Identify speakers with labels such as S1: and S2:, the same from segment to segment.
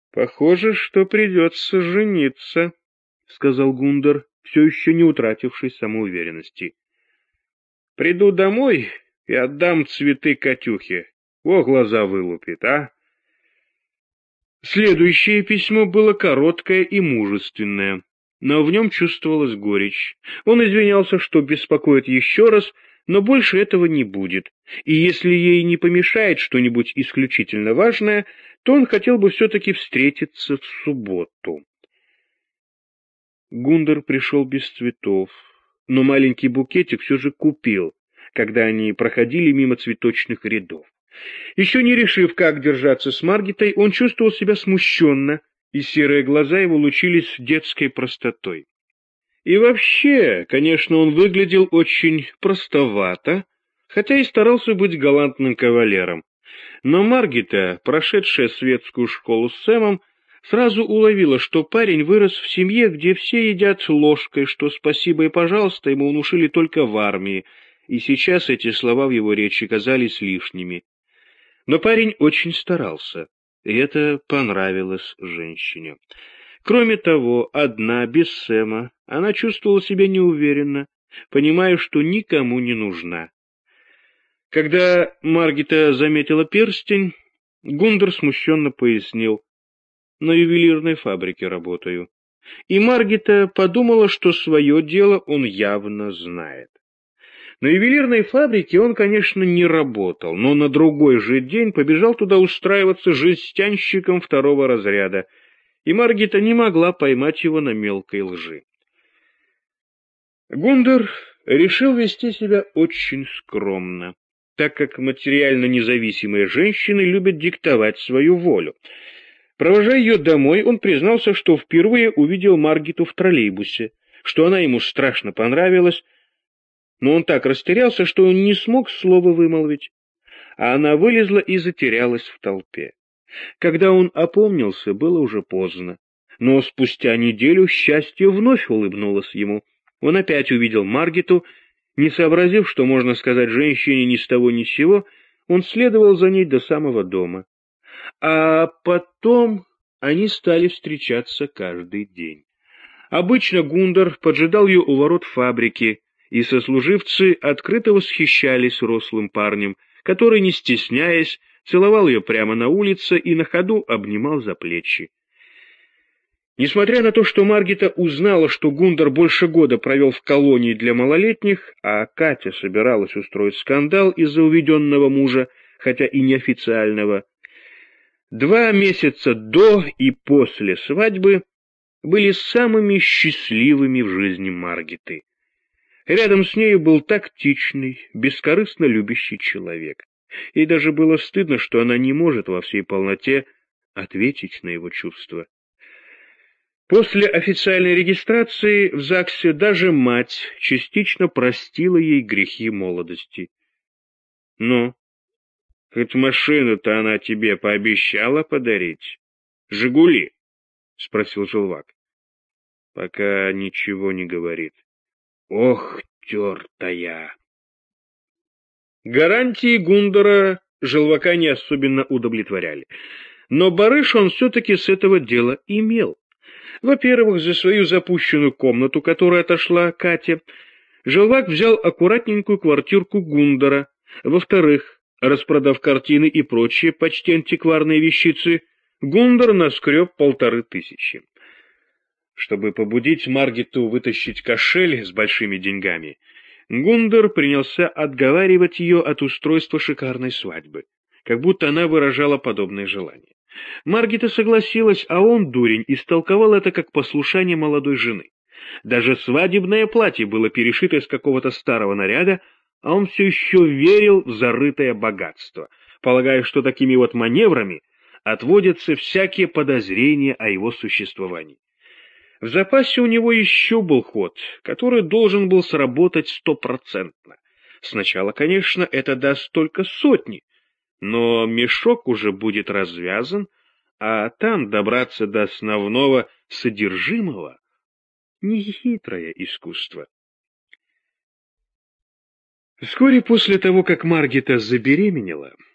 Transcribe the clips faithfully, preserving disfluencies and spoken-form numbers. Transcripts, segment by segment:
S1: — Похоже, что придется жениться, — сказал Гундер, все еще не утративший самоуверенности. — Приду домой и отдам цветы Катюхе. О, глаза вылупит, а! Следующее письмо было короткое и мужественное, но в нем чувствовалась горечь. Он извинялся, что беспокоит еще раз, но больше этого не будет, и если ей не помешает что-нибудь исключительно важное, то он хотел бы все-таки встретиться в субботу. Гундер пришел без цветов, но маленький букетик все же купил, когда они проходили мимо цветочных рядов. Еще не решив, как держаться с Маргитой, он чувствовал себя смущенно, и серые глаза его лучились детской простотой. И вообще, конечно, он выглядел очень простовато, хотя и старался быть галантным кавалером. Но Маргита, прошедшая светскую школу с Сэмом, сразу уловила, что парень вырос в семье, где все едят ложкой, что спасибо и пожалуйста ему внушили только в армии, и сейчас эти слова в его речи казались лишними. Но парень очень старался, и это понравилось женщине. Кроме того, одна, без Сэма, она чувствовала себя неуверенно, понимая, что никому не нужна. Когда Маргита заметила перстень, Гундер смущенно пояснил: «На ювелирной фабрике работаю». И Маргита подумала, что свое дело он явно знает. На ювелирной фабрике он, конечно, не работал, но на другой же день побежал туда устраиваться жестянщиком второго разряда, и Маргита не могла поймать его на мелкой лжи. Гундер решил вести себя очень скромно, так как материально независимые женщины любят диктовать свою волю. Провожая ее домой, он признался, что впервые увидел Маргиту в троллейбусе, что она ему страшно понравилась, но он так растерялся, что он не смог слова вымолвить, а она вылезла и затерялась в толпе. Когда он опомнился, было уже поздно, но спустя неделю счастье вновь улыбнулось ему. Он опять увидел Маргиту, не сообразив, что можно сказать женщине ни с того ни с сего, он следовал за ней до самого дома. А потом они стали встречаться каждый день. Обычно Гундер поджидал ее у ворот фабрики, и сослуживцы открыто восхищались рослым парнем, который, не стесняясь, целовал ее прямо на улице и на ходу обнимал за плечи. Несмотря на то, что Маргита узнала, что Гундер больше года провел в колонии для малолетних, а Катя собиралась устроить скандал из-за уведенного мужа, хотя и неофициального, два месяца до и после свадьбы были самыми счастливыми в жизни Маргиты. Рядом с нею был тактичный, бескорыстно любящий человек. Ей даже было стыдно, что она не может во всей полноте ответить на его чувства. После официальной регистрации в ЗАГСе даже мать частично простила ей грехи молодости. — Ну, хоть машину-то она тебе пообещала подарить? «Жигули»? — спросил Желвак. — Пока ничего не говорит. Ох, тертая! Гарантии Гундера Желвака не особенно удовлетворяли, но барыш он все-таки с этого дела имел. Во-первых, за свою запущенную комнату, которую отошла Катя, Желвак взял аккуратненькую квартирку Гундера. Во-вторых, распродав картины и прочие почти антикварные вещицы, Гундер наскреб полторы тысячи. Чтобы побудить Маргиту вытащить кошель с большими деньгами, Гундер принялся отговаривать ее от устройства шикарной свадьбы, как будто она выражала подобное желание. Маргита согласилась, а он, дурень, истолковал это как послушание молодой жены. Даже свадебное платье было перешито из какого-то старого наряда, а он все еще верил в зарытое богатство, полагая, что такими вот маневрами отводятся всякие подозрения о его существовании. В запасе у него еще был ход, который должен был сработать стопроцентно. Сначала, конечно, это даст только сотни, но мешок уже будет развязан, а там добраться до основного содержимого — нехитрое искусство. Вскоре после того, как Маргита забеременела,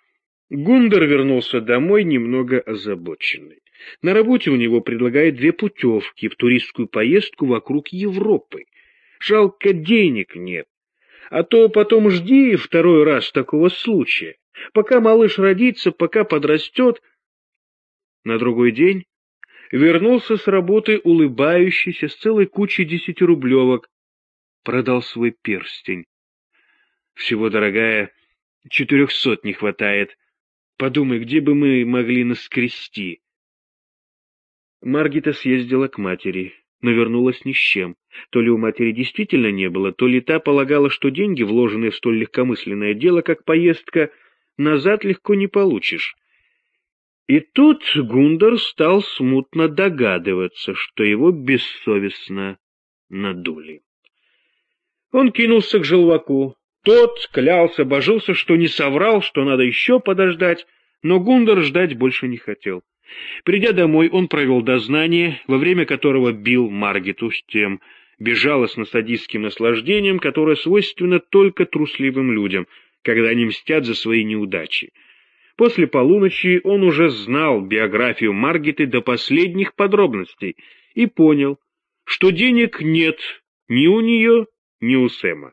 S1: Гундер вернулся домой немного озабоченный. На работе у него предлагают две путевки в туристскую поездку вокруг Европы. Жалко, денег нет. А то потом жди второй раз такого случая. Пока малыш родится, пока подрастет. На другой день вернулся с работы улыбающийся с целой кучей десятирублевок. Продал свой перстень. Всего, дорогая, четырехсот не хватает. Подумай, где бы мы могли наскрести? Маргита съездила к матери, но вернулась ни с чем. То ли у матери действительно не было, то ли та полагала, что деньги, вложенные в столь легкомысленное дело, как поездка, назад легко не получишь. И тут Гундер стал смутно догадываться, что его бессовестно надули. Он кинулся к желваку. Тот клялся, божился, что не соврал, что надо еще подождать, но Гундер ждать больше не хотел. Придя домой, он провел дознание, во время которого бил Маргиту с тем безжалостно-садистским наслаждением, которое свойственно только трусливым людям, когда они мстят за свои неудачи. После полуночи он уже знал биографию Маргиты до последних подробностей и понял, что денег нет ни у нее, ни у Сэма.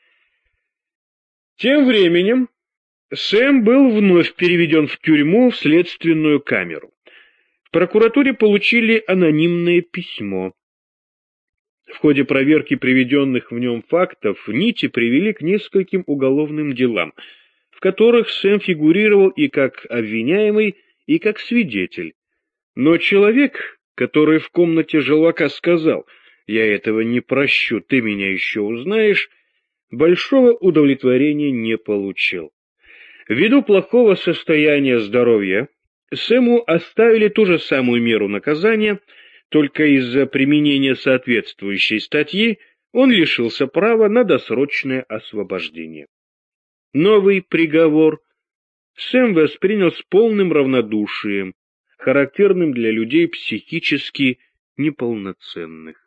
S1: Тем временем Сэм был вновь переведен в тюрьму, в следственную камеру. В прокуратуре получили анонимное письмо. В ходе проверки приведенных в нем фактов нити привели к нескольким уголовным делам, в которых Сэм фигурировал и как обвиняемый, и как свидетель. Но человек, который в комнате желвака сказал: «Я этого не прощу, ты меня еще узнаешь», большого удовлетворения не получил. Ввиду плохого состояния здоровья Сэму оставили ту же самую меру наказания, только из-за применения соответствующей статьи он лишился права на досрочное освобождение. Новый приговор Сэм воспринял с полным равнодушием, характерным для людей психически неполноценных.